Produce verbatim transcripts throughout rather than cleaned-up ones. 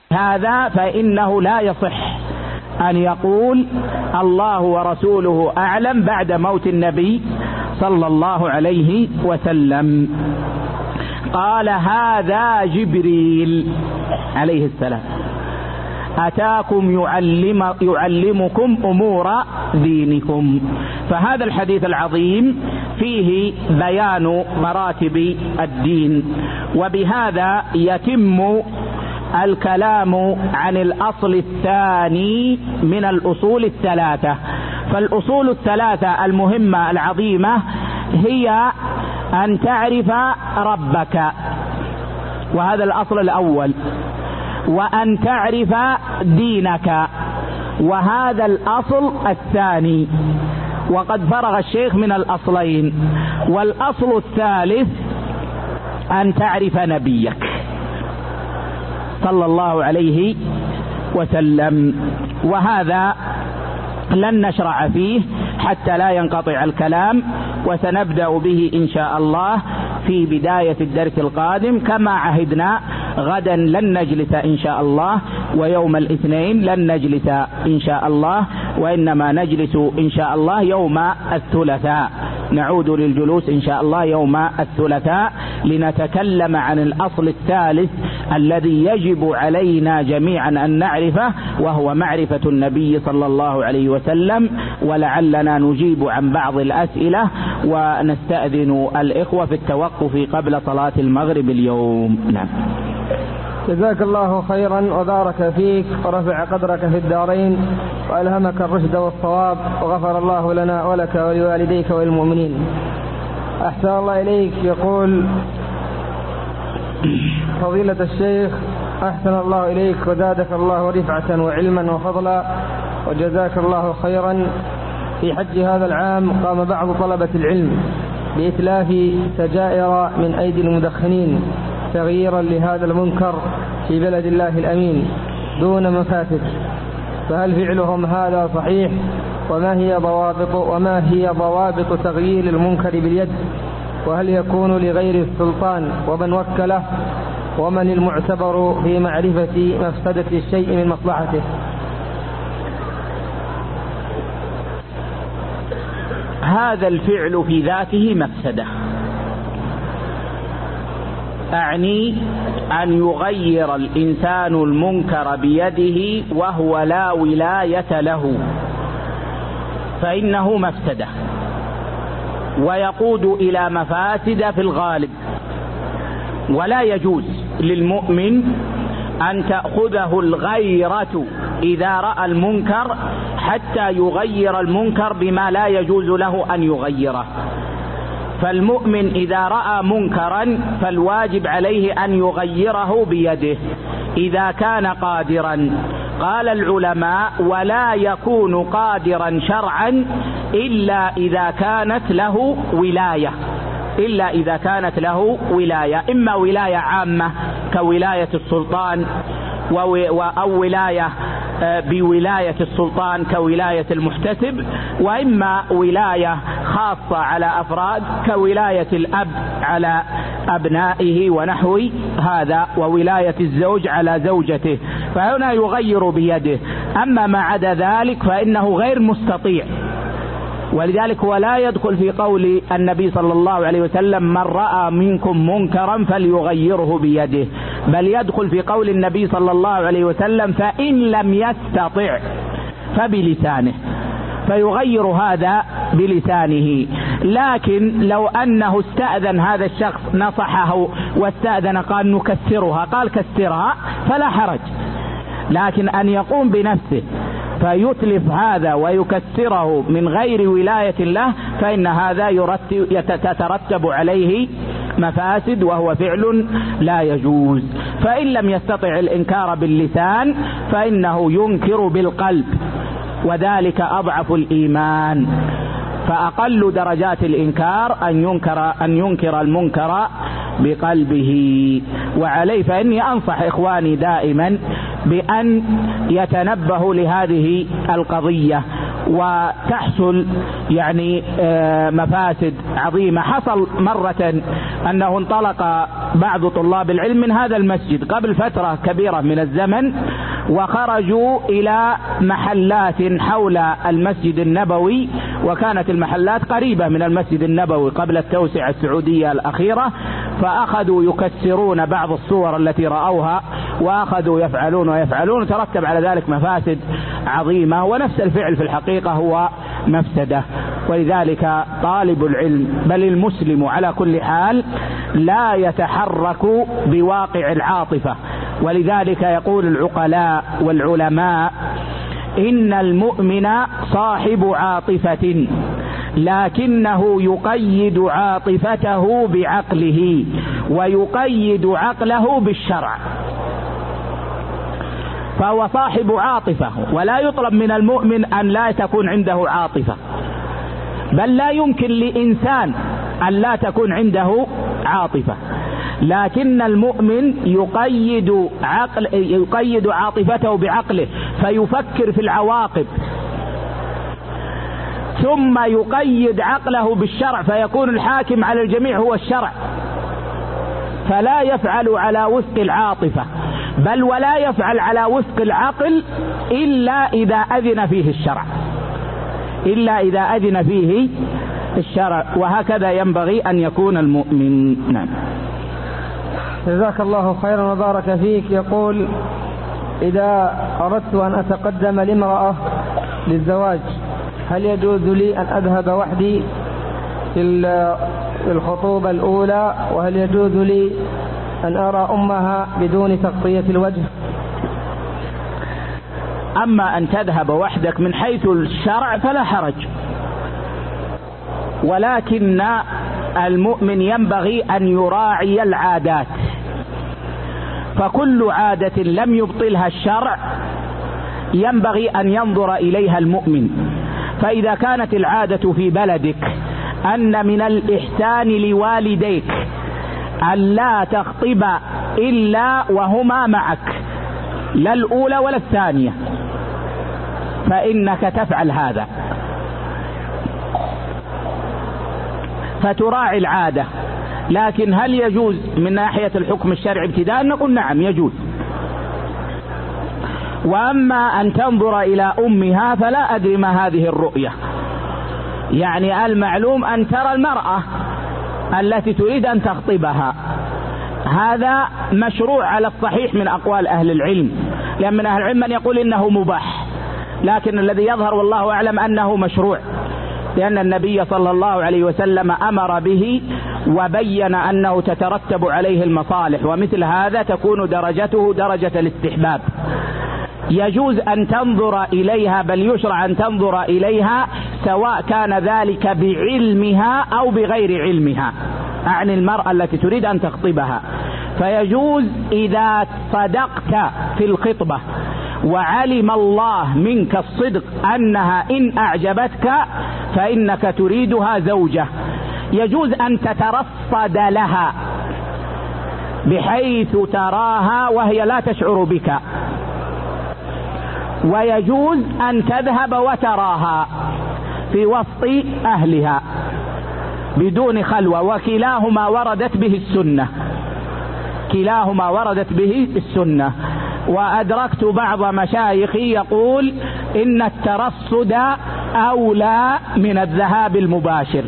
هذا فإنه لا يصح أن يقول الله ورسوله أعلم بعد موت النبي صلى الله عليه وسلم. قال هذا جبريل عليه السلام أتاكم يعلم يعلمكم أمور دينكم. فهذا الحديث العظيم فيه بيان مراتب الدين، وبهذا يتم الكلام عن الأصل الثاني من الأصول الثلاثة. فالأصول الثلاثة المهمة العظيمة هي أن تعرف ربك، وهذا الأصل الأول، وأن تعرف دينك، وهذا الأصل الثاني. وقد فرغ الشيخ من الأصلين. والأصل الثالث أن تعرف نبيك صلى الله عليه وسلم، وهذا لن نشرع فيه حتى لا ينقطع الكلام، وسنبدأ به إن شاء الله في بداية الدرس القادم. كما عهدنا غدا لن نجلس إن شاء الله، ويوم الاثنين لن نجلس إن شاء الله، وإنما نجلس إن شاء الله يوم الثلاثاء. نعود للجلوس إن شاء الله يوم الثلاثاء لنتكلم عن الأصل الثالث الذي يجب علينا جميعا أن نعرفه، وهو معرفة النبي صلى الله عليه وسلم. ولعلنا نجيب عن بعض الأسئلة، ونستأذن الإخوة في التوقف قبل صلاة المغرب اليوم. نعم. جزاك الله خيرا وبارك فيك ورفع قدرك في الدارين، وألهمك الرشد والصواب، وغفر الله لنا ولك ولوالديك والمؤمنين. أحسن الله إليك. يقول فضيلة الشيخ أحسن الله إليك وزادك الله رفعة وعلما وفضلا، وجزاك الله خيرا. في حج هذا العام قام بعض طلبة العلم بإتلاف سجائر من أيدي المدخنين تغييرا لهذا المنكر في بلد الله الأمين دون مفاسد، فهل فعلهم هذا صحيح؟ وما هي ضوابط وما هي ضوابط تغيير المنكر باليد؟ وهل يكون لغير السلطان ومن وكله؟ ومن المعتبر في معرفة مفسدة الشيء من مصلحته؟ هذا الفعل في ذاته مفسدة، أعني أن يغير الإنسان المنكر بيده وهو لا ولاية له، فإنه مفسدة ويقود إلى مفاسد في الغالب. ولا يجوز للمؤمن أن تأخذه الغيرة إذا رأى المنكر حتى يغير المنكر بما لا يجوز له أن يغيره. فالمؤمن إذا رأى منكرا فالواجب عليه أن يغيره بيده إذا كان قادرا. قال العلماء ولا يكون قادرا شرعا إلا إذا كانت له ولاية إلا إذا كانت له ولاية إما ولاية عامة كولاية السلطان، أو ولاية بولاية السلطان كولاية المحتسب، وإما ولاية خاصة على أفراد كولاية الأب على أبنائه ونحو هذا، وولاية الزوج على زوجته، فهنا يغير بيده. أما ما عدا ذلك فإنه غير مستطيع، ولذلك ولا يدخل في قول النبي صلى الله عليه وسلم من رأى منكم منكرا فليغيره بيده، بل يدخل في قول النبي صلى الله عليه وسلم فإن لم يستطع فبلسانه، فيغير هذا بلسانه. لكن لو أنه استأذن هذا الشخص نصحه واستأذن قال نكسرها، قال كسرها فلا حرج، لكن أن يقوم بنفسه فيتلف هذا ويكسره من غير ولاية له فإن هذا يترتب عليه مفاسد، وهو فعل لا يجوز. فإن لم يستطع الإنكار باللسان فإنه ينكر بالقلب، وذلك أضعف الإيمان. فأقل درجات الإنكار أن ينكر أن ينكر المنكر بقلبه. وعليه فإني أنصح إخواني دائما بأن يتنبهوا لهذه القضية، وتحصل يعني مفاسد عظيمة. حصل مرة أنه انطلق بعض طلاب العلم من هذا المسجد قبل فترة كبيرة من الزمن، وخرجوا إلى محلات حول المسجد النبوي، وكانت المحلات قريبة من المسجد النبوي قبل التوسعة السعودية الأخيرة، فأخذوا يكسرون بعض الصور التي رأوها، وأخذوا يفعلون ويفعلون، ترتب على ذلك مفاسد عظيمة، ونفس الفعل في الحقيقة هو مفسدة. ولذلك طالب العلم بل المسلم على كل حال لا يتحرك بواقع العاطفة. ولذلك يقول العقلاء والعلماء: إن المؤمن صاحب عاطفة، لكنه يقيد عاطفته بعقله، ويقيد عقله بالشرع. فهو صاحب عاطفة، ولا يطلب من المؤمن أن لا تكون عنده عاطفة، بل لا يمكن لإنسان أن لا تكون عنده عاطفة، لكن المؤمن يقيد عقل يقيد عاطفته بعقله، فيفكر في العواقب، ثم يقيد عقله بالشرع، فيكون الحاكم على الجميع هو الشرع، فلا يفعل على وفق العاطفة، بل ولا يفعل على وفق العقل إلا إذا أذن فيه الشرع، إلا إذا أذن فيه الشرع. وهكذا ينبغي أن يكون المؤمن. نعم. جزاك الله خيرا وبارك فيك. يقول: إذا أردت أن أتقدم لامرأة للزواج، هل يجوز لي أن أذهب وحدي في الخطوبة الأولى؟ وهل يجوز لي أن أرى أمها بدون تغطية الوجه؟ أما أن تذهب وحدك من حيث الشرع فلا حرج، ولكن المؤمن ينبغي أن يراعي العادات، فكل عادة لم يبطلها الشرع ينبغي أن ينظر إليها المؤمن. فإذا كانت العادة في بلدك أن من الإحسان لوالديك أن لا تخطب إلا وهما معك، لا الأولى ولا الثانية، فإنك تفعل هذا، فتراعي العادة. لكن هل يجوز من ناحية الحكم الشرعي ابتداء؟ نقول نعم يجوز. وأما أن تنظر إلى أمها فلا أدري ما هذه الرؤية. يعني المعلوم أن ترى المرأة التي تريد أن تخطبها، هذا مشروع على الصحيح من أقوال أهل العلم، لأن من أهل العلم من يقول إنه مباح، لكن الذي يظهر والله أعلم أنه مشروع، لأن النبي صلى الله عليه وسلم أمر به وبين أنه تترتب عليه المصالح، ومثل هذا تكون درجته درجة الاستحباب. يجوز أن تنظر إليها، بل يشرع أن تنظر إليها سواء كان ذلك بعلمها أو بغير علمها، أعني المرأة التي تريد أن تخطبها. فيجوز إذا صدقت في الخطبة وعلم الله منك الصدق أنها إن أعجبتك فإنك تريدها زوجة، يجوز أن تترصد لها بحيث تراها وهي لا تشعر بك، ويجوز أن تذهب وتراها في وسط أهلها بدون خلوة، وكلاهما وردت به السنة، كلاهما وردت به السنة. وأدركت بعض مشايخي يقول إن الترصد أولى من الذهاب المباشر،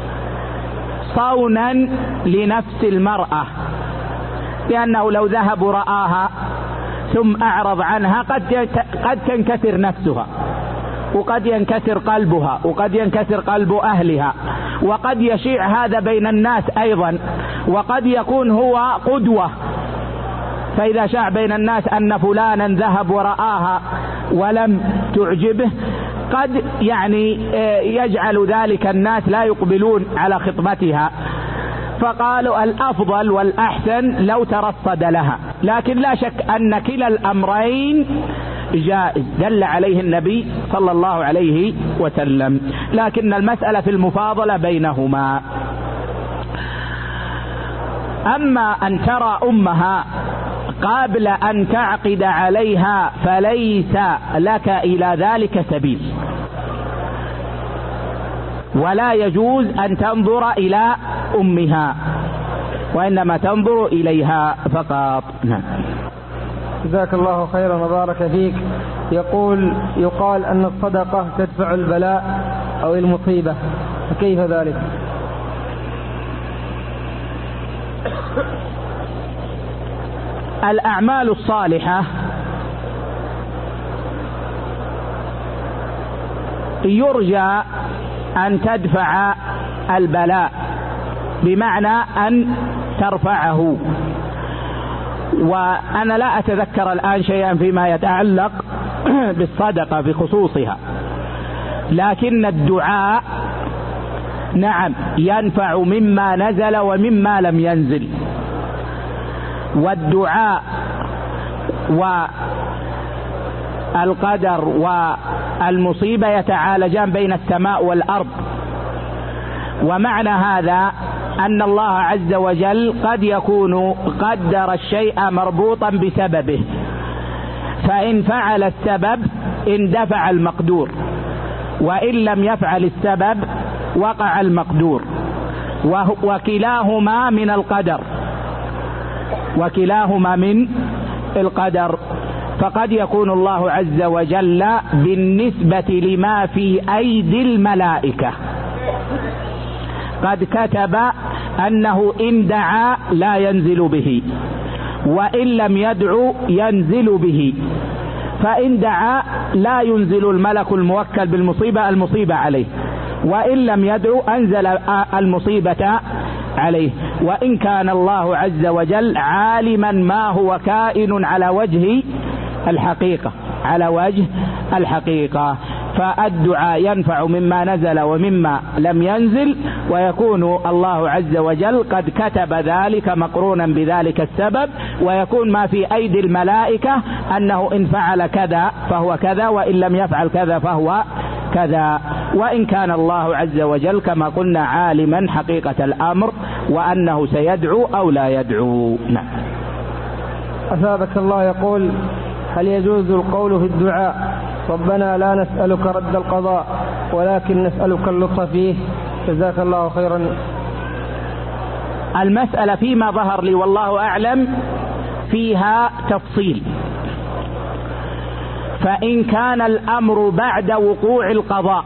صونا لنفس المرأة، لأنه لو ذهب رآها ثم أعرض عنها قد قد تنكسر نفسها، وقد ينكسر قلبها، وقد ينكسر قلب أهلها، وقد يشيع هذا بين الناس أيضا، وقد يكون هو قدوة، فإذا شاع بين الناس أن فلانا ذهب ورآها ولم تعجبه قد يعني يجعل ذلك الناس لا يقبلون على خطبتها. فقالوا الأفضل والأحسن لو ترصد لها، لكن لا شك أن كلا الأمرين جائز، دل عليه النبي صلى الله عليه وسلم، لكن المسألة في المفاضلة بينهما. أما أن ترى أمها قبل أن تعقد عليها فليس لك إلى ذلك سبيل، ولا يجوز أن تنظر إلى أمها، وإنما تنظر إليها فقط. نعم. جزاك الله خيرا وبارك فيك. يقول يقال أن الصدقة تدفع البلاء أو المصيبة، فكيف ذلك؟ الأعمال الصالحة يرجى أن تدفع البلاء، بمعنى أن ترفعه. وأنا لا أتذكر الآن شيئا فيما يتعلق بالصدقة بخصوصها، لكن الدعاء نعم ينفع مما نزل ومما لم ينزل، والدعاء والقدر والمصيبة يتعالجان بين السماء والأرض. ومعنى هذا أن الله عز وجل قد يكون قدر الشيء مربوطا بسببه، فإن فعل السبب اندفع المقدور، وإن لم يفعل السبب وقع المقدور، وكلاهما من القدر وكلاهما من القدر. فقد يكون الله عز وجل بالنسبة لما في أيدي الملائكة قد كتب أنه إن دعا لا ينزل به، وإن لم يدعو ينزل به. فإن دعا لا ينزل الملك الموكل بالمصيبة المصيبة عليه، وإن لم يدعو أنزل المصيبة عليه. وإن كان الله عز وجل عالما ما هو كائن على وجه الحقيقة على وجه الحقيقة فالدعاء ينفع مما نزل ومما لم ينزل، ويكون الله عز وجل قد كتب ذلك مقرونا بذلك السبب، ويكون ما في أيدي الملائكة أنه إن فعل كذا فهو كذا، وإن لم يفعل كذا فهو كذا. وإن كان الله عز وجل كما قلنا عالما حقيقة الأمر وأنه سيدعو أو لا يدعو. نعم. أثابك الله. يقول: هل يجوز القول في الدعاء ربنا لا نسألك رد القضاء ولكن نسألك اللطف فيه؟ جزاك الله خيرا. المسألة فيما ظهر لي والله أعلم فيها تفصيل. فإن كان الأمر بعد وقوع القضاء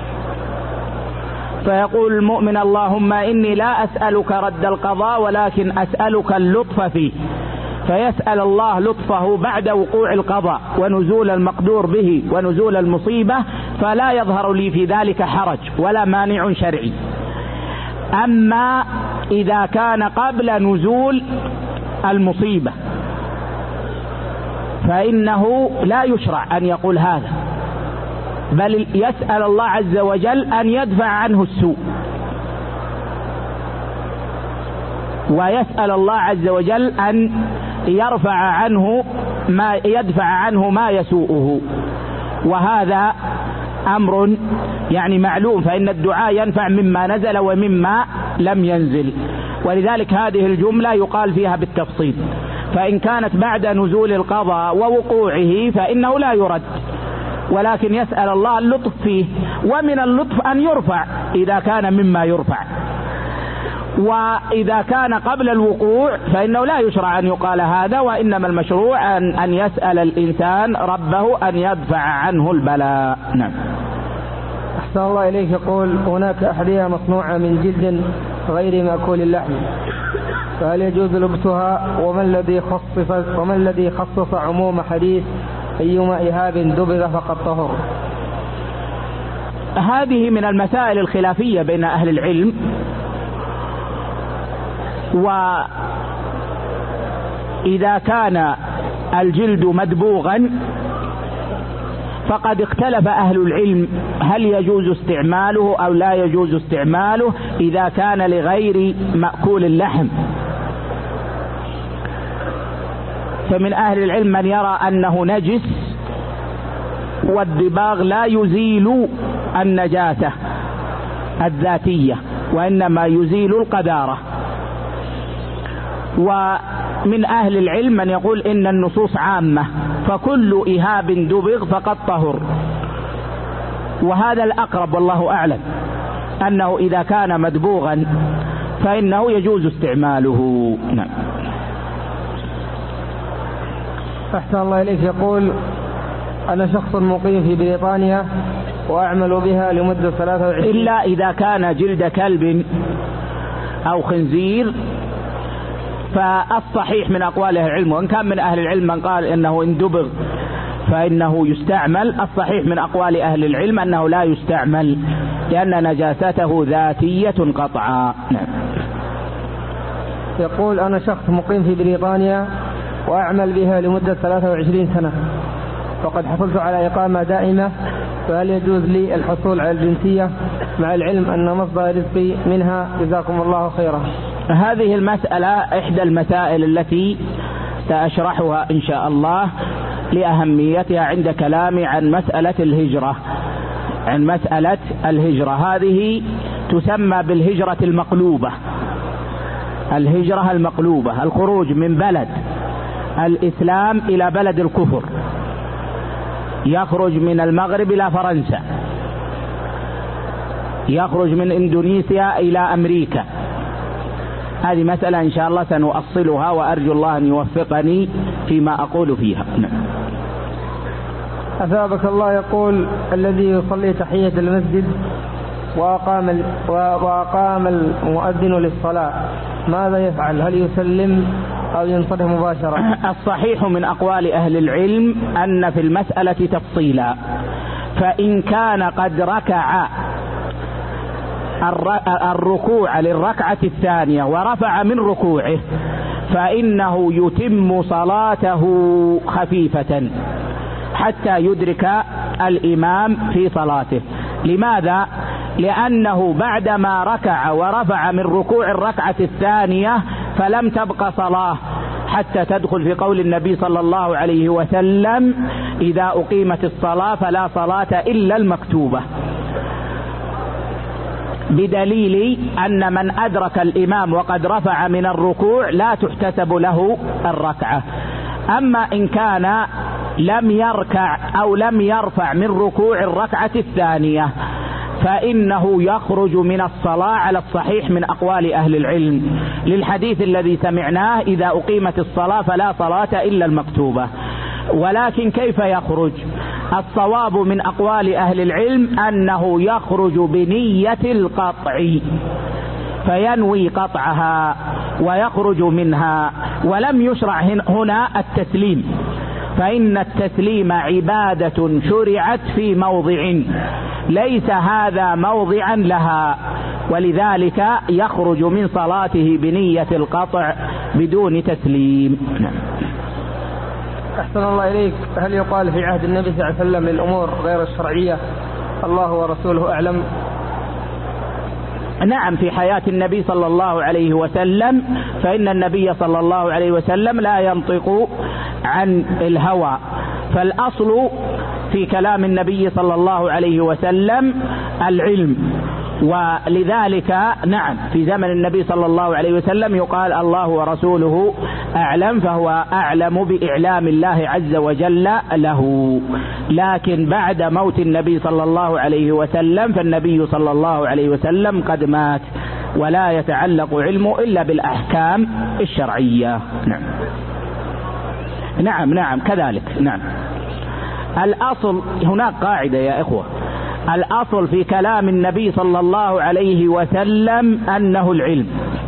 فيقول المؤمن اللهم إني لا أسألك رد القضاء ولكن أسألك اللطف فيه، فيسأل الله لطفه بعد وقوع القضاء ونزول المقدور به ونزول المصيبة، فلا يظهر لي في ذلك حرج ولا مانع شرعي. أما إذا كان قبل نزول المصيبة فإنه لا يشرع أن يقول هذا، بل يسأل الله عز وجل أن يدفع عنه السوء، ويسأل الله عز وجل أن يرفع عنه ما يدفع عنه ما يسوءه، وهذا أمر يعني معلوم، فإن الدعاء ينفع مما نزل ومما لم ينزل. ولذلك هذه الجملة يقال فيها بالتفصيل. فإن كانت بعد نزول القضاء ووقوعه فإنه لا يرد، ولكن يسأل الله اللطف فيه، ومن اللطف أن يرفع إذا كان مما يرفع. وإذا كان قبل الوقوع فإنه لا يشرع أن يقال هذا، وإنما المشروع أن, أن يسأل الإنسان ربه أن يدفع عنه البلاء. نعم. أحسن الله إليك. يقول: هناك أحذية مصنوعة من جلد غير مأكول اللحم، فهل يجوز لبسها؟ وما الذي خصص وما الذي خصص عموم حديث أيما إهاب دبغ فقد طهر؟ هذه من المسائل الخلافية بين أهل العلم، وإذا كان الجلد مدبوغا فقد اختلف أهل العلم هل يجوز استعماله أو لا يجوز استعماله إذا كان لغير مأكول اللحم. فمن أهل العلم من يرى أنه نجس، والدباغ لا يزيل النجاسة الذاتية وإنما يزيل القذارة. ومن أهل العلم من يقول إن النصوص عامة، فكل إهاب دبغ فقد طهر، وهذا الأقرب والله أعلم. أنه إذا كان مدبوغا فإنه يجوز استعماله. نعم. أحسن الله إليك. يقول: أنا شخص مقيم في بريطانيا وأعمل بها لمدة ثلاثة وعشرين إلا إذا كان جلد كلب أو خنزير فالصحيح من أقوال أهل العلم، وإن كان من أهل العلم من قال إنه إن دبغ فإنه يستعمل، الصحيح من أقوال أهل العلم أنه لا يستعمل لأن نجاسته ذاتية قطعا. نعم. يقول: أنا شخص مقيم في بريطانيا وأعمل بها لمدة ثلاثة وعشرين سنة وقد حصلت على إقامة دائمة، فهل يجوز لي الحصول على الجنسية مع العلم أن مصدر رزقي منها؟ جزاكم الله خيرا. هذه المسألة إحدى المسائل التي سأشرحها إن شاء الله لأهميتها عند كلامي عن مسألة الهجرة. عن مسألة الهجرة هذه تسمى بالهجرة المقلوبة. الهجرة المقلوبة الخروج من بلد الإسلام إلى بلد الكفر، يخرج من المغرب إلى فرنسا، يخرج من إندونيسيا إلى أمريكا. هذه مسألة إن شاء الله سنؤصلها وأرجو الله أن يوفقني فيما أقول فيها. نعم. أثابك الله. يقول: الذي يصلي تحية المسجد وأقام وأقام المؤذن للصلاة ماذا يفعل؟ هل يسلم أو ينصرف مباشرة؟ الصحيح من أقوال أهل العلم أن في المسألة تفصيلا، فإن كان قد ركع الركوع للركعة الثانية ورفع من ركوعه فإنه يتم صلاته خفيفة حتى يدرك الإمام في صلاته. لماذا؟ لأنه بعدما ركع ورفع من ركوع الركعة الثانية فلم تبقى صلاة حتى تدخل في قول النبي صلى الله عليه وسلم: إذا أقيمت الصلاة فلا صلاة إلا المكتوبة، بدليل أن من أدرك الإمام وقد رفع من الركوع لا تحتسب له الركعة. أما إن كان لم يركع أو لم يرفع من ركوع الركعة الثانية فإنه يخرج من الصلاة على الصحيح من أقوال أهل العلم، للحديث الذي سمعناه: إذا أقيمت الصلاة فلا صلاة إلا المكتوبة. ولكن كيف يخرج؟ الصواب من أقوال أهل العلم أنه يخرج بنية القطع، فينوي قطعها ويخرج منها، ولم يشرع هنا التسليم، فإن التسليم عبادة شرعت في موضع ليس هذا موضعا لها، ولذلك يخرج من صلاته بنية القطع بدون تسليم. أحسن الله إليك. هل يقال في عهد النبي صلى الله عليه وسلم للأمور غير الشرعية الله ورسوله أعلم؟ نعم، في حياة النبي صلى الله عليه وسلم، فإن النبي صلى الله عليه وسلم لا ينطق عن الهوى، فالأصل في كلام النبي صلى الله عليه وسلم العلم، ولذلك نعم في زمن النبي صلى الله عليه وسلم يقال الله ورسوله أعلم، فهو أعلم بإعلام الله عز وجل له. لكن بعد موت النبي صلى الله عليه وسلم فالنبي صلى الله عليه وسلم قد مات، ولا يتعلق علمه إلا بالأحكام الشرعية. نعم نعم نعم كذلك. نعم. الأصل هناك قاعدة يا إخوة، الأصل في كلام النبي صلى الله عليه وسلم أنه العلم،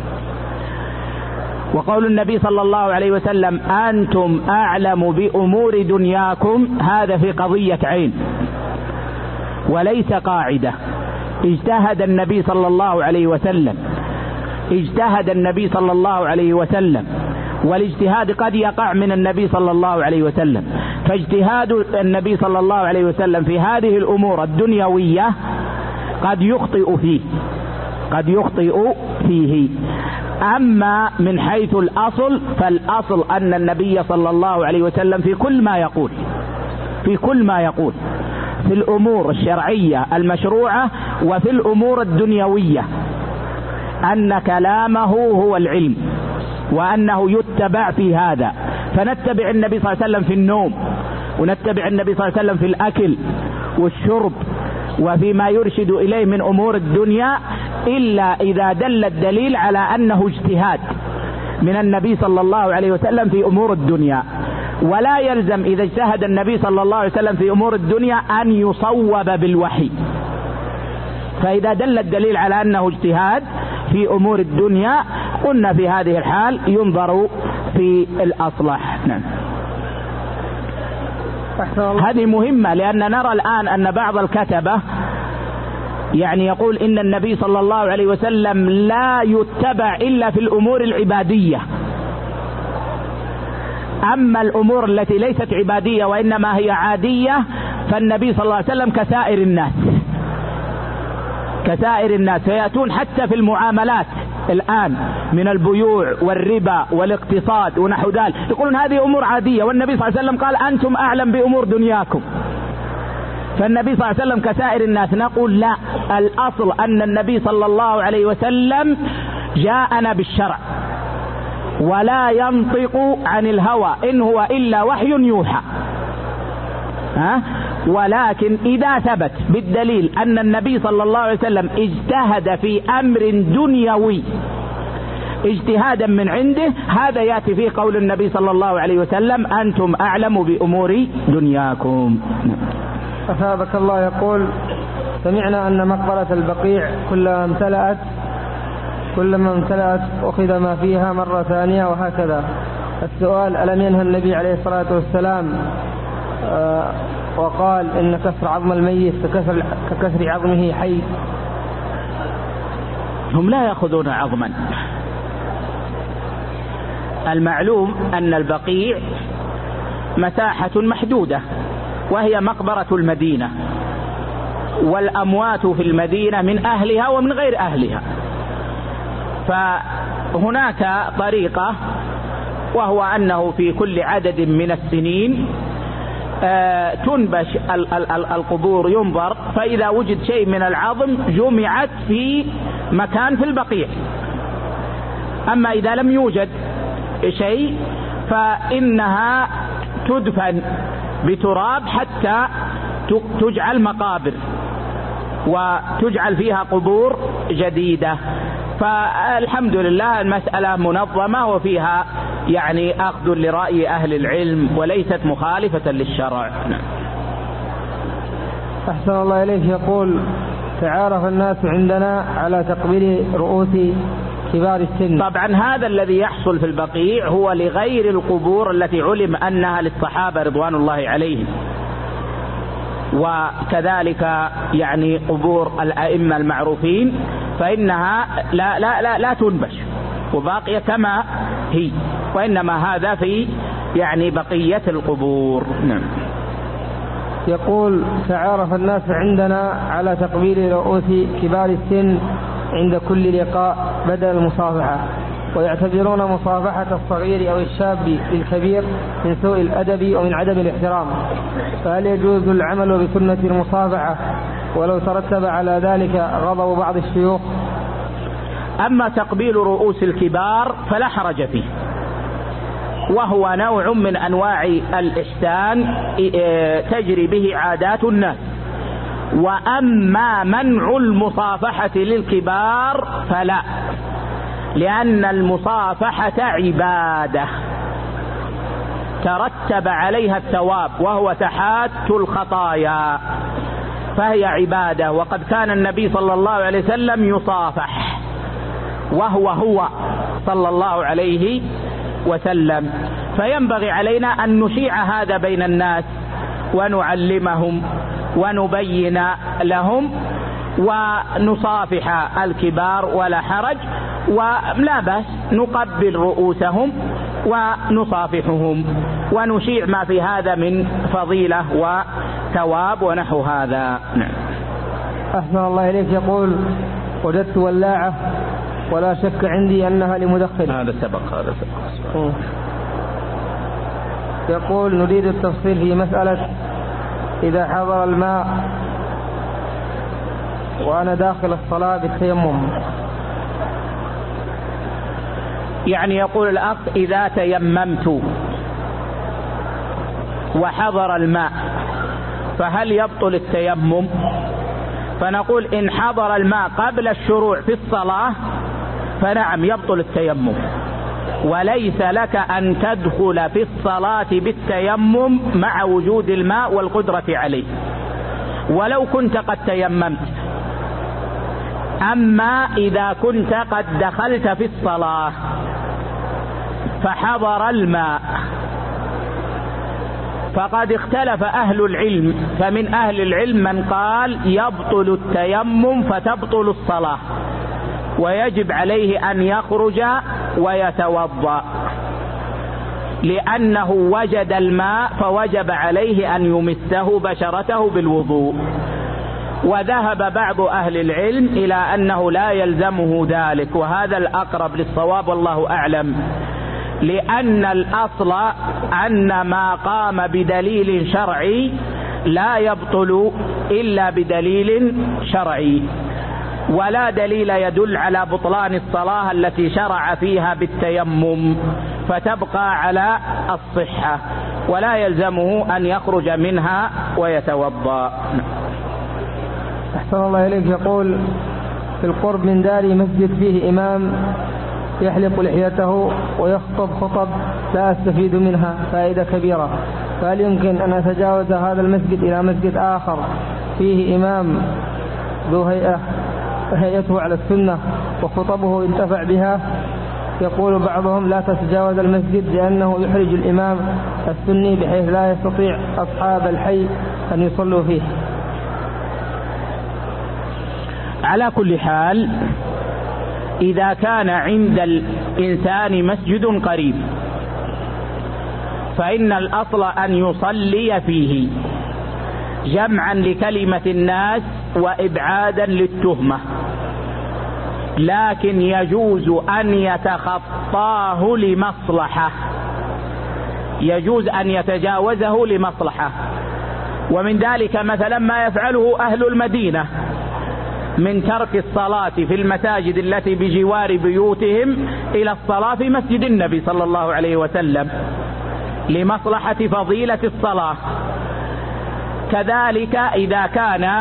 وقول النبي صلى الله عليه وسلم أنتم أعلم بأمور دنياكم هذا في قضية عين وليس قاعدة. اجتهد النبي صلى الله عليه وسلم اجتهد النبي صلى الله عليه وسلم والاجتهاد قد يقع من النبي صلى الله عليه وسلم، فاجتهاد النبي صلى الله عليه وسلم في هذه الأمور الدنيوية قد يخطئ فيه قد يخطئ فيه أما من حيث الأصل فالأصل أن النبي صلى الله عليه وسلم في كل ما يقول في كل ما يقول في الأمور الشرعية المشروعة وفي الأمور الدنيوية أن كلامه هو العلم، وأنه يتبع في هذا، فنتبع النبي صلى الله عليه وسلم في النوم، ونتبع النبي صلى الله عليه وسلم في الأكل والشرب وفيما يرشد إليه من أمور الدنيا إلا إذا دل الدليل على أنه اجتهاد من النبي صلى الله عليه وسلم في أمور الدنيا. ولا يلزم إذا اجتهد النبي صلى الله عليه وسلم في أمور الدنيا أن يصوب بالوحي. فإذا دل الدليل على أنه اجتهاد في أمور الدنيا قلنا في هذه الحال ينظر في الأصلح. نعم. هذه مهمة، لأن نرى الآن أن بعض الكتبة يعني يقول إن النبي صلى الله عليه وسلم لا يتبع إلا في الأمور العبادية، أما الأمور التي ليست عبادية وإنما هي عادية فالنبي صلى الله عليه وسلم كسائر الناس كسائر الناس فيأتون حتى في المعاملات الآن من البيوع والربا والاقتصاد ونحو ذلك، يقولون هذه أمور عادية، والنبي صلى الله عليه وسلم قال أنتم أعلم بأمور دنياكم. فالنبي صلى الله عليه وسلم كسائر الناس. نقول لا، الأصل أن النبي صلى الله عليه وسلم جاءنا بالشرع ولا ينطق عن الهوى إن هو إلا وحي يوحى. ها؟ ولكن إذا ثبت بالدليل أن النبي صلى الله عليه وسلم اجتهد في أمر دنيوي اجتهادا من عنده، هذا يأتي فيه قول النبي صلى الله عليه وسلم أنتم أعلم بأمور دنياكم. أثابك الله. يقول: سمعنا أن مقبرة البقيع كلما امتلأت كلما امتلأت أخذ ما فيها مرة ثانية وهكذا. السؤال: ألم ينهى النبي عليه الصلاة والسلام آه وقال إن كسر عظم الميت ككسر, ككسر عظمه حي؟ هم لا يأخذون عظما. المعلوم أن البقيع مساحة محدودة وهي مقبرة المدينة، والأموات في المدينة من أهلها ومن غير أهلها، فهناك طريقة وهو أنه في كل عدد من السنين آه تنبش القبور، ينظر، فإذا وجد شيء من العظم جمعت في مكان في البقيع. أما إذا لم يوجد شيء فإنها تدفن بتراب حتى تجعل مقابر وتجعل فيها قبور جديدة. فالحمد لله المسألة منظمة وفيها يعني أخذ لرأي أهل العلم وليست مخالفة للشرع. أحسن الله إليك. يقول: تعارف الناس عندنا على تقبيل رؤوس كبار السن. طبعا هذا الذي يحصل في البقيع هو لغير القبور التي علم أنها للصحابة رضوان الله عليهم، وكذلك يعني قبور الأئمة المعروفين فإنها لا لا لا لا تنبش وباقية كما هي، وإنما هذا في يعني بقية القبور. نعم. يقول: تعارف الناس عندنا على تقبيل رؤوس كبار السن عند كل لقاء بدل المصافحة، ويعتبرون مصافحة الصغير أو الشاب للكبير من سوء الأدب ومن عدم الاحترام، فهل يجوز العمل بسنة المصافحة ولو ترتب على ذلك غضب بعض الشيوخ؟ أما تقبيل رؤوس الكبار فلا حرج فيه، وهو نوع من أنواع الإحسان تجري به عادات الناس. وأما منع المصافحة للكبار فلا، لأن المصافحة عبادة ترتب عليها الثواب وهو تحات الخطايا، فهي عبادة. وقد كان النبي صلى الله عليه وسلم يصافح وهو هو صلى الله عليه وسلم، فينبغي علينا أن نشيع هذا بين الناس ونعلمهم ونبين لهم ونصافح الكبار ولا حرج، ولا بأس نقبل رؤوسهم ونصافحهم ونشيع ما في هذا من فضيلة وثواب ونحو هذا. نعم. أحسن الله إليك. يقول: وجدت ولاعة ولا شك عندي أنها لمدخن. هذا سبق هذا سبق. يقول: نريد التفصيل في مسألة إذا حضر الماء وأنا داخل الصلاة بالتيمم. يعني يقول الأخ: إذا تيممت وحضر الماء فهل يبطل التيمم؟ فنقول إن حضر الماء قبل الشروع في الصلاة فنعم يبطل التيمم، وليس لك أن تدخل في الصلاة بالتيمم مع وجود الماء والقدرة عليه ولو كنت قد تيممت. أما إذا كنت قد دخلت في الصلاة فحضر الماء، فقد اختلف أهل العلم، فمن أهل العلم من قال يبطل التيمم فتبطل الصلاة ويجب عليه أن يخرج ويتوضأ، لأنه وجد الماء فوجب عليه أن يمسه بشرته بالوضوء. وذهب بعض أهل العلم إلى أنه لا يلزمه ذلك، وهذا الأقرب للصواب والله أعلم، لأن الأصل أن ما قام بدليل شرعي لا يبطل إلا بدليل شرعي، ولا دليل يدل على بطلان الصلاة التي شرع فيها بالتيمم، فتبقى على الصحة ولا يلزمه أن يخرج منها ويتوضأ. أحسن الله إليك. يقول: في القرب من داري مسجد فيه إمام يحلق لحيته ويخطب خطب لا أستفيد منها فائدة كبيرة، فهل يمكن أن أتجاوز هذا المسجد إلى مسجد آخر فيه إمام ذو هيئة هيئته على السنة وخطبه انتفع بها؟ يقول بعضهم: لا تتجاوز المسجد لأنه يحرج الإمام السني بحيث لا يستطيع أصحاب الحي أن يصلوا فيه. على كل حال، إذا كان عند الإنسان مسجد قريب فإن الأصل أن يصلي فيه جمعا لكلمة الناس وإبعادا للتهمة، لكن يجوز أن يتخطاه لمصلحة، يجوز أن يتجاوزه لمصلحة. ومن ذلك مثلا ما يفعله أهل المدينة من ترك الصلاة في المساجد التي بجوار بيوتهم إلى الصلاة في مسجد النبي صلى الله عليه وسلم لمصلحة فضيلة الصلاة. كذلك إذا كان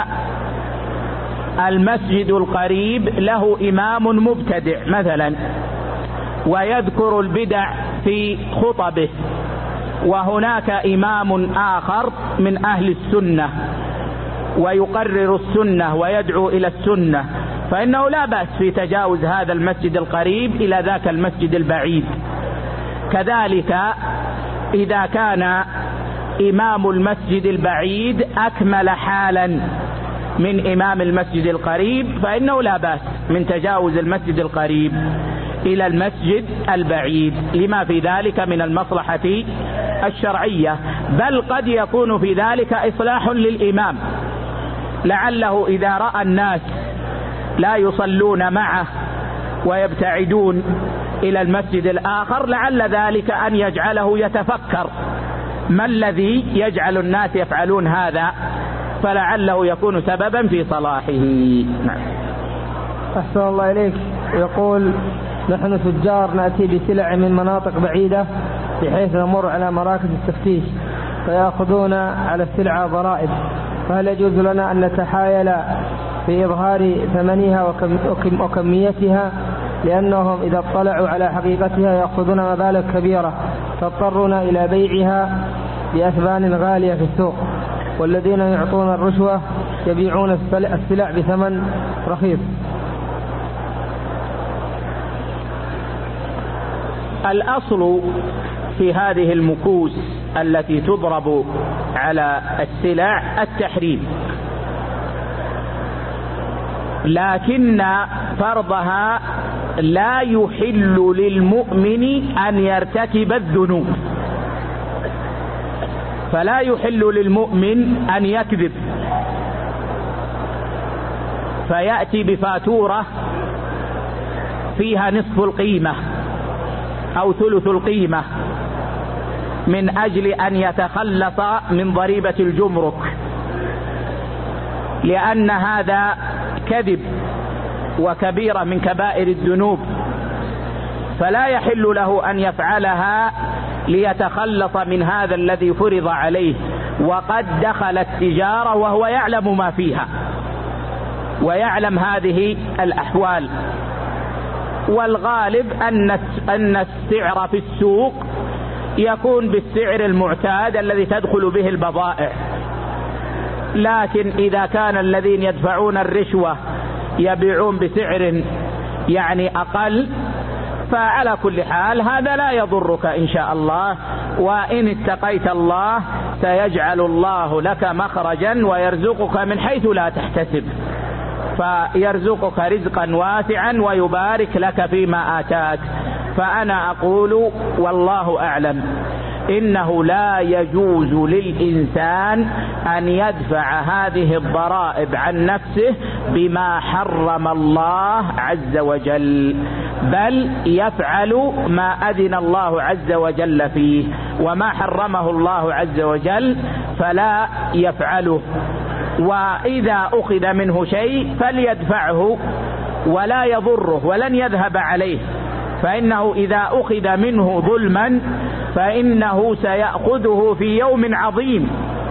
المسجد القريب له إمام مبتدع مثلا ويذكر البدع في خطبه، وهناك إمام آخر من أهل السنة ويقرر السنة ويدعو إلى السنة، فإنه لا بأس في تجاوز هذا المسجد القريب إلى ذاك المسجد البعيد. كذلك إذا كان إمام المسجد البعيد أكمل حالا من إمام المسجد القريب فإنه لا بأس من تجاوز المسجد القريب إلى المسجد البعيد لما في ذلك من المصلحة الشرعية، بل قد يكون في ذلك إصلاح للإمام، لعله إذا رأى الناس لا يصلون معه ويبتعدون إلى المسجد الآخر لعل ذلك أن يجعله يتفكر ما الذي يجعل الناس يفعلون هذا، فلعله يكون سببا في صلاحه. نعم. أحسن الله إليك. يقول: نحن تجار نأتي بسلع من مناطق بعيدة بحيث نمر على مراكز التفتيش فيأخذون على السلعة ضرائب، فهل يجوز لنا أن نتحايل في إظهار ثمنها وكم وكم وكميتها، لأنهم إذا اطلعوا على حقيقتها يأخذون مبالغ كبيرة فاضطرون إلى بيعها بأثمان غالية في السوق، والذين يعطون الرشوة يبيعون السلع بثمن رخيص؟ الأصل في هذه المكوس التي تضرب على السلع التحريم، لكن فرضها لا يحل للمؤمن أن يرتكب الذنوب، فلا يحل للمؤمن أن يكذب فيأتي بفاتورة فيها نصف القيمة أو ثلث القيمة من أجل أن يتخلص من ضريبة الجمرك، لأن هذا كذب وكبيرة من كبائر الذنوب، فلا يحل له أن يفعلها ليتخلص من هذا الذي فرض عليه وقد دخل التجارة وهو يعلم ما فيها، ويعلم هذه الأحوال. والغالب أن أن السعر في السوق يكون بالسعر المعتاد الذي تدخل به البضائع، لكن إذا كان الذين يدفعون الرشوة يبيعون بسعر يعني أقل، فعلى كل حال هذا لا يضرك إن شاء الله، وإن اتقيت الله سيجعل الله لك مخرجا ويرزقك من حيث لا تحتسب، فيرزقك رزقا واسعا ويبارك لك فيما آتاك. فأنا أقول والله أعلم إنه لا يجوز للإنسان أن يدفع هذه الضرائب عن نفسه بما حرم الله عز وجل، بل يفعل ما أذن الله عز وجل فيه، وما حرمه الله عز وجل فلا يفعله. وإذا أخذ منه شيء فليدفعه ولا يضره ولن يذهب عليه، فإنه إذا أخذ منه ظلما فإنه سيأخذه في يوم عظيم.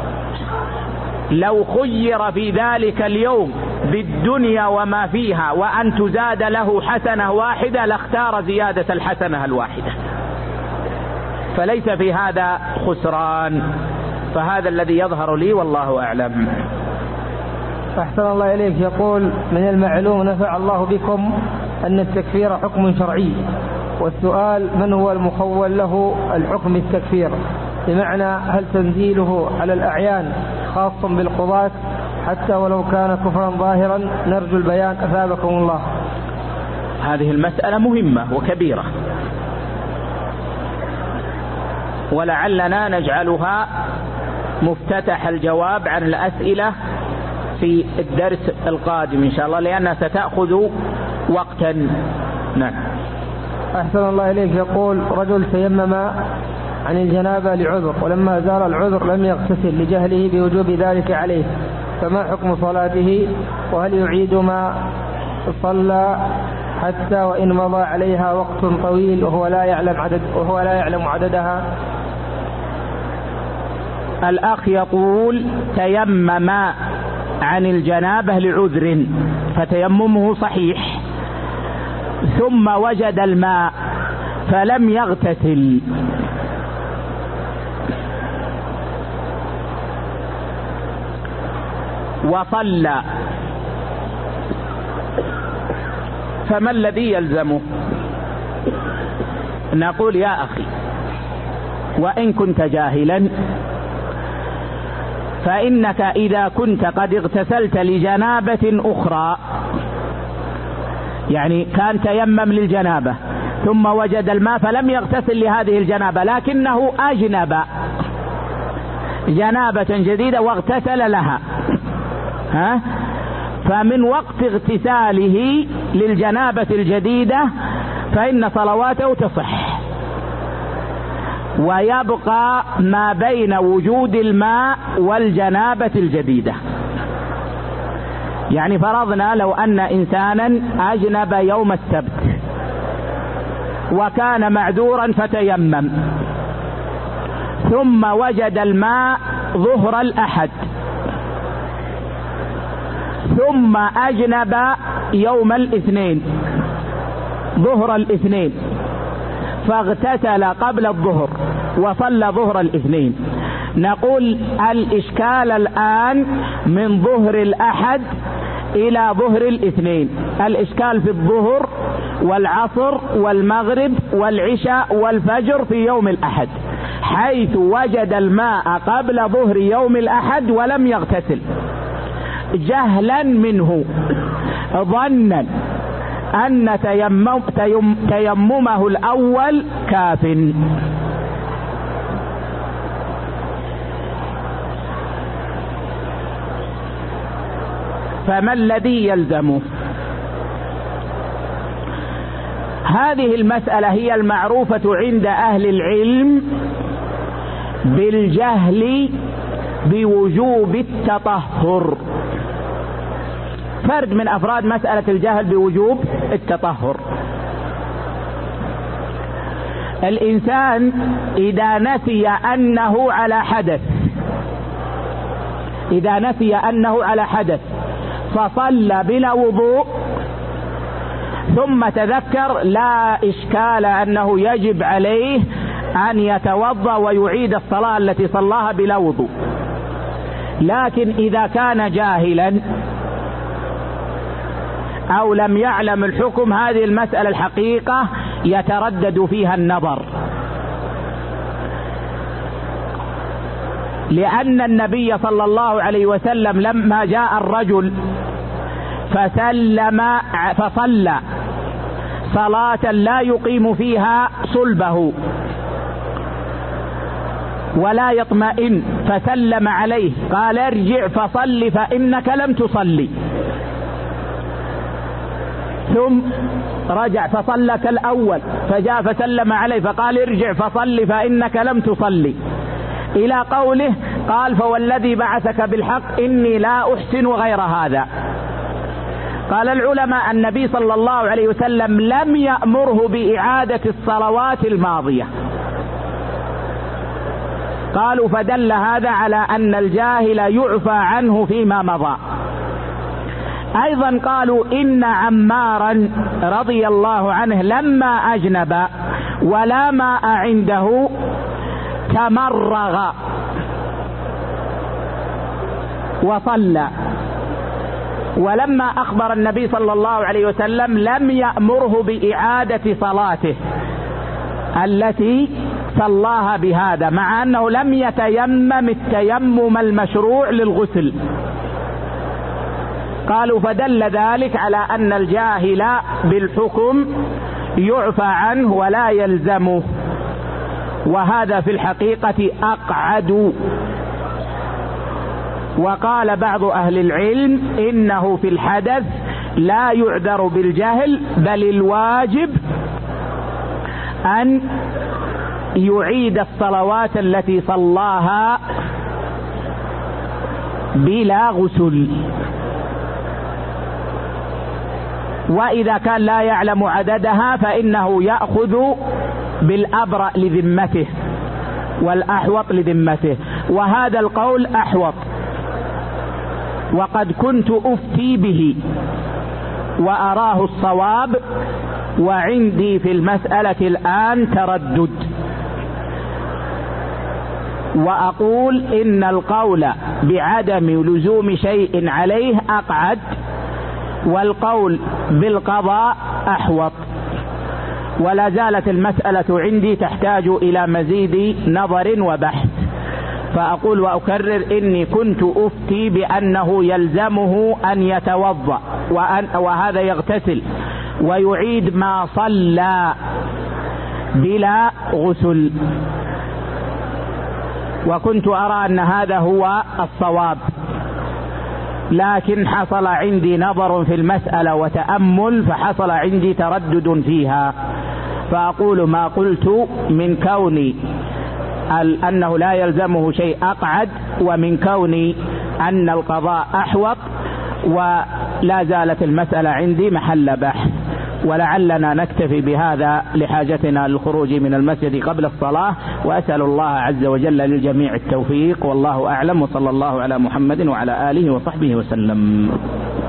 لو خير في ذلك اليوم بالدنيا وما فيها وأن تزاد له حسنة واحدة لاختار زيادة الحسنة الواحدة، فليس في هذا خسران. فهذا الذي يظهر لي والله أعلم. أحسن الله إليك. يقول: من المعلوم نفع الله بكم أن التكفير حكم شرعي، والسؤال: من هو المخول له الحكم بالتكفير؟ بمعنى هل تنزيله على الأعيان خاص بالقضاة حتى ولو كان كفرا ظاهرا؟ نرجو البيان أثابكم الله. هذه المسألة مهمة وكبيرة، ولعلنا نجعلها مفتتح الجواب عن الأسئلة في الدرس القادم إن شاء الله، لأنها ستأخذ وقتا. نعم. أحسن الله إليك. يقول: رجل تيمم عن الجنابة لعذر، ولما زال العذر لم يغتسل لجهله بوجوب ذلك عليه، فما حكم صلاته؟ وهل يعيد ما صلى حتى وإن مضى عليها وقت طويل وهو لا يعلم عدد وهو لا يعلم عددها؟ الأخ يقول: تيمم عن الجنابة لعذر، فتيممه صحيح، ثم وجد الماء فلم يغتسل، وصلى، فما الذي يلزمه؟ نقول: يا أخي، وإن كنت جاهلا فإنك إذا كنت قد اغتسلت لجنابة أخرى، يعني كان تيمم للجنابة ثم وجد الماء فلم يغتسل لهذه الجنابة، لكنه أجنب جنابة جديدة واغتسل لها، ها؟ فمن وقت اغتساله للجنابة الجديدة فإن صلواته تصح، ويبقى ما بين وجود الماء والجنابة الجديدة. يعني فرضنا لو أن إنسانا أجنب يوم السبت وكان معذورا فتيمم، ثم وجد الماء ظهر الأحد، ثم أجنب يوم الاثنين ظهر الاثنين، فاغتسل قبل الظهر وصلى ظهر الاثنين، نقول: الإشكال الآن من ظهر الأحد إلى ظهر الاثنين، الإشكال في الظهر والعصر والمغرب والعشاء والفجر في يوم الأحد، حيث وجد الماء قبل ظهر يوم الأحد ولم يغتسل، جهلا منه ظنا أن تيمم تيم تيممه الأول كاف. فما الذي يلزمه؟ هذه المسألة هي المعروفة عند أهل العلم بالجهل بوجوب التطهر، فرد من أفراد مسألة الجهل بوجوب التطهر. الإنسان إذا نسي أنه على حدث إذا نسي أنه على حدث فصلى بلا وضوء ثم تذكر لا إشكال أنه يجب عليه أن يتوضأ ويعيد الصلاة التي صلاها بلا وضوء. لكن إذا كان جاهلا أو لم يعلم الحكم، هذه المسألة الحقيقة يتردد فيها النظر، لأن النبي صلى الله عليه وسلم لما جاء الرجل فسلم فصلى صلاة لا يقيم فيها صلبه ولا يطمئن، فسلم عليه قال ارجع فصل فإنك لم تصلي، ثم رجع فصلى كالأول، فجاء فسلم عليه فقال ارجع فصل فإنك لم تصلي، إلى قوله قال فوالذي بعثك بالحق إني لا أحسن غير هذا. قال العلماء النبي صلى الله عليه وسلم لم يأمره بإعادة الصلوات الماضية، قالوا فدل هذا على أن الجاهل يعفى عنه فيما مضى. أيضا قالوا إن عمارا رضي الله عنه لما أجنب ولا ماء عنده تمرغ وصلى، ولما أخبر النبي صلى الله عليه وسلم لم يأمره بإعادة صلاته التي صلاها بهذا، مع أنه لم يتيمم التيمم المشروع للغسل. قالوا فدل ذلك على أن الجاهل بالحكم يعفى عنه ولا يلزمه، وهذا في الحقيقة أقعد. وقال بعض أهل العلم إنه في الحدث لا يعذر بالجهل، بل الواجب أن يعيد الصلوات التي صلاها بلا غسل. وإذا كان لا يعلم عددها فإنه يأخذ بالأبرأ لذمته والأحوط لذمته، وهذا القول أحوط، وقد كنت أفتي به وأراه الصواب، وعندي في المسألة الآن تردد، وأقول إن القول بعدم لزوم شيء عليه أقعد، والقول بالقضاء أحوط، ولا زالت المسألة عندي تحتاج إلى مزيد نظر وبحث. فأقول وأكرر إني كنت أفتي بأنه يلزمه أن يتوضأ وأن وهذا يغتسل ويعيد ما صلى بلا غسل، وكنت أرى أن هذا هو الصواب، لكن حصل عندي نظر في المسألة وتأمل فحصل عندي تردد فيها. فأقول ما قلت من كوني أنه لا يلزمه شيء أقعد، ومن كوني أن القضاء أحوط، ولا زالت المسألة عندي محل بحث. ولعلنا نكتفي بهذا لحاجتنا للخروج من المسجد قبل الصلاة، وأسأل الله عز وجل للجميع التوفيق، والله أعلم، وصلى الله على محمد وعلى آله وصحبه وسلم.